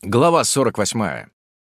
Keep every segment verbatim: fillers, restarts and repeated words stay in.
Глава сорок восьмая.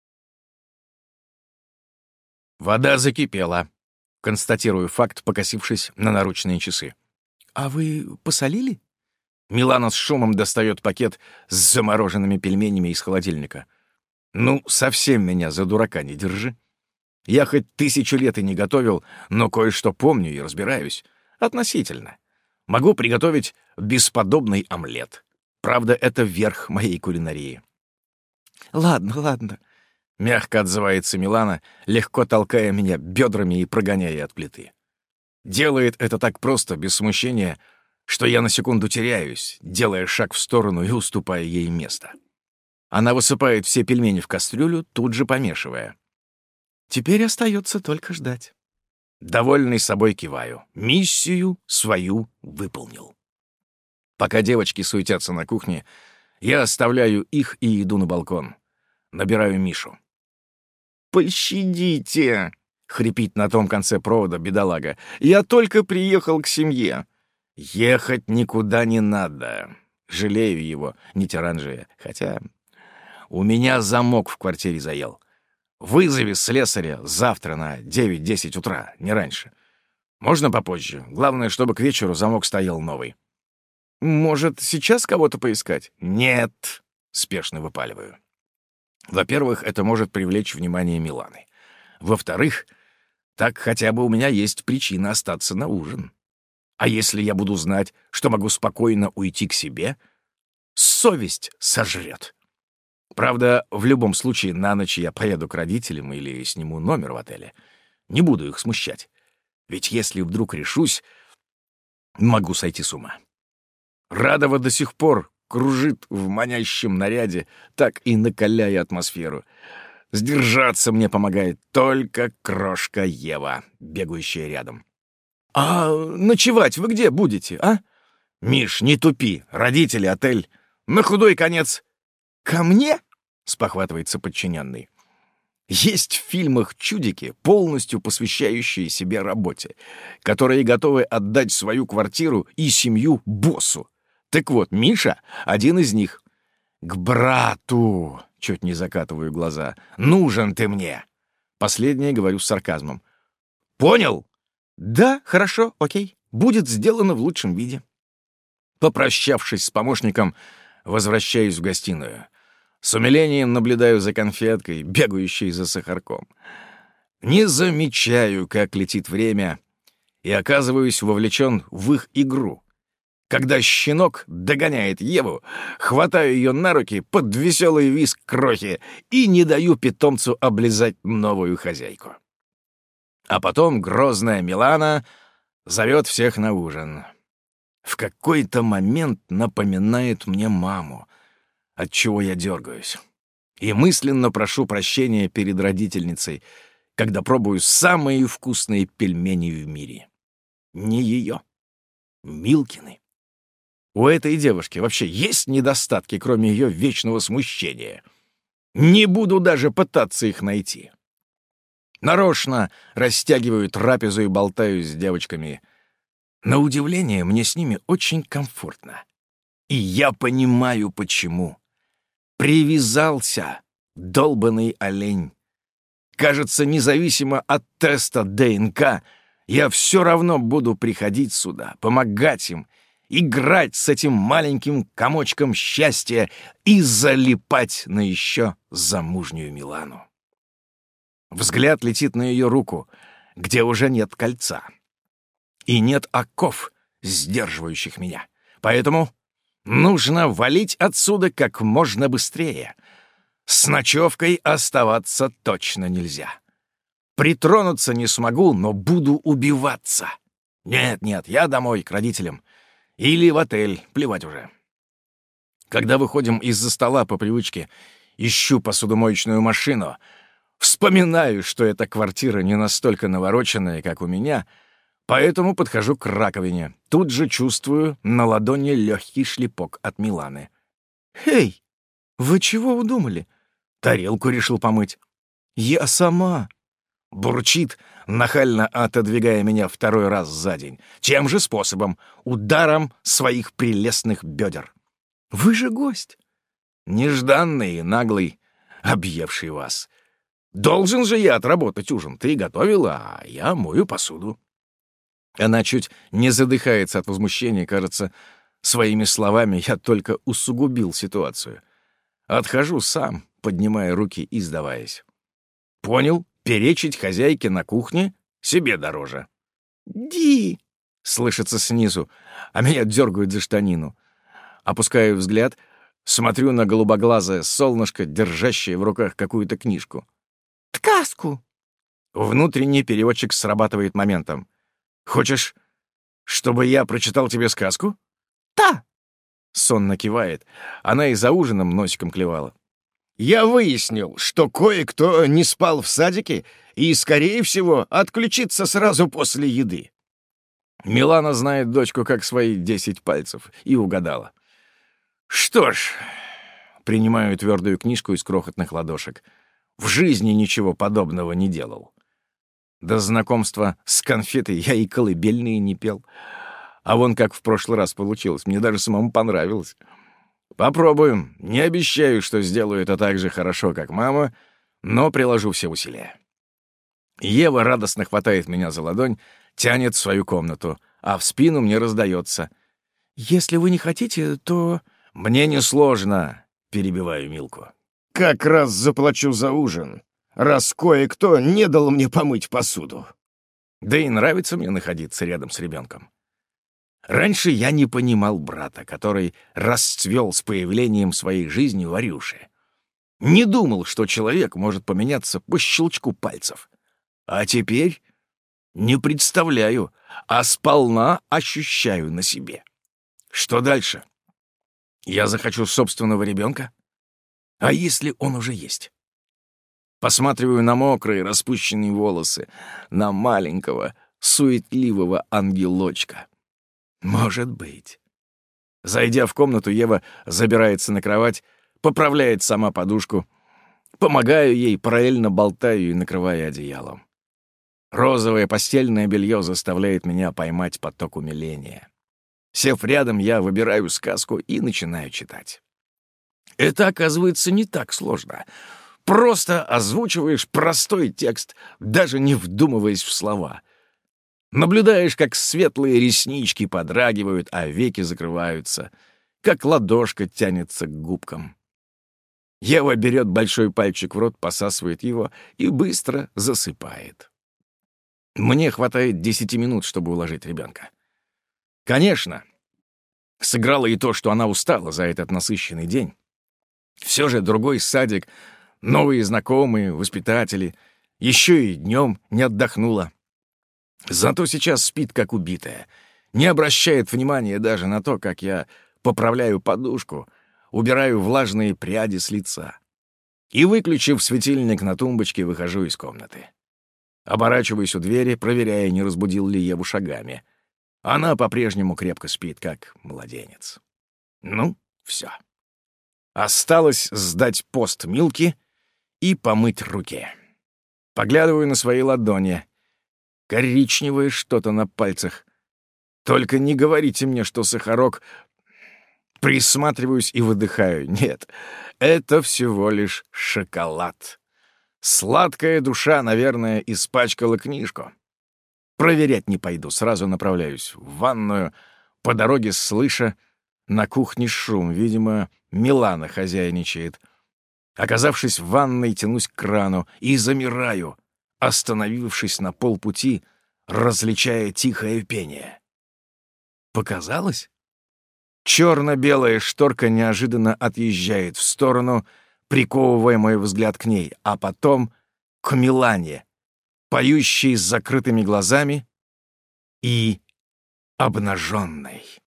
Вода закипела. Констатирую факт, покосившись на наручные часы. «А вы посолили?» Милана с шумом достает пакет с замороженными пельменями из холодильника. «Ну, совсем меня за дурака не держи. Я хоть тысячу лет и не готовил, но кое-что помню и разбираюсь. Относительно. Могу приготовить бесподобный омлет. Правда, это верх моей кулинарии». «Ладно, ладно», — мягко отзывается Милана, легко толкая меня бедрами и прогоняя от плиты. Делает это так просто, без смущения, что я на секунду теряюсь, делая шаг в сторону и уступая ей место. Она высыпает все пельмени в кастрюлю, тут же помешивая. «Теперь остается только ждать». Довольный собой киваю. Миссию свою выполнил. Пока девочки суетятся на кухне, я оставляю их и иду на балкон. Набираю Мишу. «Пощадите!» — хрипит на том конце провода бедолага. «Я только приехал к семье». «Ехать никуда не надо». Жалею его, не тиранжия. Хотя у меня замок в квартире заел. Вызови слесаря завтра на девять-десять утра, не раньше. Можно попозже. Главное, чтобы к вечеру замок стоял новый. «Может, сейчас кого-то поискать?» «Нет», — спешно выпаливаю. Во-первых, это может привлечь внимание Миланы. Во-вторых, так хотя бы у меня есть причина остаться на ужин. А если я буду знать, что могу спокойно уйти к себе, совесть сожрет. Правда, в любом случае на ночь я поеду к родителям или сниму номер в отеле. Не буду их смущать. Ведь если вдруг решусь, могу сойти с ума. Радова до сих пор кружит в манящем наряде, так и накаляя атмосферу. Сдержаться мне помогает только крошка Ева, бегающая рядом. «А ночевать вы где будете, а?» «Миш, не тупи. Родители, отель. На худой конец». «Ко мне?» — спохватывается подчиненный. Есть в фильмах чудики, полностью посвящающие себе работе, которые готовы отдать свою квартиру и семью боссу. Так вот, Миша — один из них. «К брату!» — чуть не закатываю глаза. «Нужен ты мне!» Последнее говорю с сарказмом. «Понял?» «Да, хорошо, окей. Будет сделано в лучшем виде». Попрощавшись с помощником, возвращаюсь в гостиную. С умилением наблюдаю за конфеткой, бегающей за сахарком. Не замечаю, как летит время, и оказываюсь вовлечен в их игру. Когда щенок догоняет Еву, хватаю ее на руки под веселый визг крохи и не даю питомцу облизать новую хозяйку. А потом грозная Милана зовет всех на ужин. В какой-то момент напоминает мне маму, отчего я дергаюсь. И мысленно прошу прощения перед родительницей, когда пробую самые вкусные пельмени в мире. Не ее, Милкины. У этой девушки вообще есть недостатки, кроме ее вечного смущения? Не буду даже пытаться их найти. Нарочно растягиваю трапезу и болтаю с девочками. На удивление, мне с ними очень комфортно. И я понимаю, почему. Привязался, долбаный олень. Кажется, независимо от теста ДНК, я все равно буду приходить сюда, помогать им, играть с этим маленьким комочком счастья и залипать на еще замужнюю Милану. Взгляд летит на ее руку, где уже нет кольца. И нет оков, сдерживающих меня. Поэтому нужно валить отсюда как можно быстрее. С ночевкой оставаться точно нельзя. Притронуться не смогу, но буду убиваться. Нет-нет, я домой, к родителям. Или в отель, плевать уже. Когда выходим из-за стола по привычке, ищу посудомоечную машину, вспоминаю, что эта квартира не настолько навороченная, как у меня, поэтому подхожу к раковине. Тут же чувствую на ладони легкий шлепок от Миланы. «Эй, вы чего удумали?» Тарелку решил помыть. «Я сама». Бурчит, нахально отодвигая меня второй раз за день. Тем же способом, ударом своих прелестных бедер. «Вы же гость». нежданный и наглый, объевший вас. Должен же я отработать ужин. Ты готовила, а я мою посуду». Она чуть не задыхается от возмущения, кажется, своими словами я только усугубил ситуацию. Отхожу сам, поднимая руки и сдаваясь. Понял, перечить хозяйке на кухне себе дороже. «Ди!» — слышится снизу, а меня дергают за штанину. Опускаю взгляд, смотрю на голубоглазое солнышко, держащее в руках какую-то книжку. «Ткаску!» Внутренний переводчик срабатывает моментом. «Хочешь, чтобы я прочитал тебе сказку?» «Та!» — сонно кивает. Она и за ужином носиком клевала. «Я выяснил, что кое-кто не спал в садике и, скорее всего, отключится сразу после еды». Милана знает дочку как свои десять пальцев и угадала. «Что ж...» — принимаю твердую книжку из крохотных ладошек. В жизни ничего подобного не делал. До знакомства с конфетой я и колыбельные не пел. А вон как в прошлый раз получилось. Мне даже самому понравилось. Попробуем. Не обещаю, что сделаю это так же хорошо, как мама, но приложу все усилия. Ева радостно хватает меня за ладонь, тянет в свою комнату, а в спину мне раздается: «Если вы не хотите, то...» «Мне несложно», — перебиваю Милку. «Как раз заплачу за ужин, раз кое-кто не дал мне помыть посуду». Да и нравится мне находиться рядом с ребенком. Раньше я не понимал брата, который расцвел с появлением своей жизни Варюши. Не думал, что человек может поменяться по щелчку пальцев. А теперь не представляю, а сполна ощущаю на себе. Что дальше? Я захочу собственного ребенка? А если он уже есть? Посматриваю на мокрые распущенные волосы, на маленького, суетливого ангелочка. Может быть. Зайдя в комнату, Ева забирается на кровать, поправляет сама подушку. Помогаю ей, параллельно болтаю и накрываю одеялом. Розовое постельное белье заставляет меня поймать поток умиления. Сев рядом, я выбираю сказку и начинаю читать. Это, оказывается, не так сложно. Просто озвучиваешь простой текст, даже не вдумываясь в слова. Наблюдаешь, как светлые реснички подрагивают, а веки закрываются, как ладошка тянется к губкам. Ева берет большой пальчик в рот, посасывает его и быстро засыпает. Мне хватает десяти минут, чтобы уложить ребенка. Конечно, сыграло и то, что она устала за этот насыщенный день. Все же другой садик, новые знакомые, воспитатели, еще и днем не отдохнула. Зато сейчас спит, как убитая, не обращает внимания даже на то, как я поправляю подушку, убираю влажные пряди с лица. И, выключив светильник на тумбочке, выхожу из комнаты. Оборачиваюсь у двери, проверяя, не разбудил ли Еву шагами. Она по-прежнему крепко спит, как младенец. Ну, все. Осталось сдать пост Милке и помыть руки. Поглядываю на свои ладони. Коричневое что-то на пальцах. Только не говорите мне, что сахарок... Присматриваюсь и выдыхаю. Нет, это всего лишь шоколад. Сладкая душа, наверное, испачкала книжку. Проверять не пойду, сразу направляюсь в ванную, по дороге слыша на кухне шум. Видимо, Милана хозяйничает. Оказавшись в ванной, тянусь к крану и замираю, остановившись на полпути, различая тихое пение. Показалось? Черно-белая шторка неожиданно отъезжает в сторону, приковывая мой взгляд к ней, а потом к Милане, поющей с закрытыми глазами и обнаженной.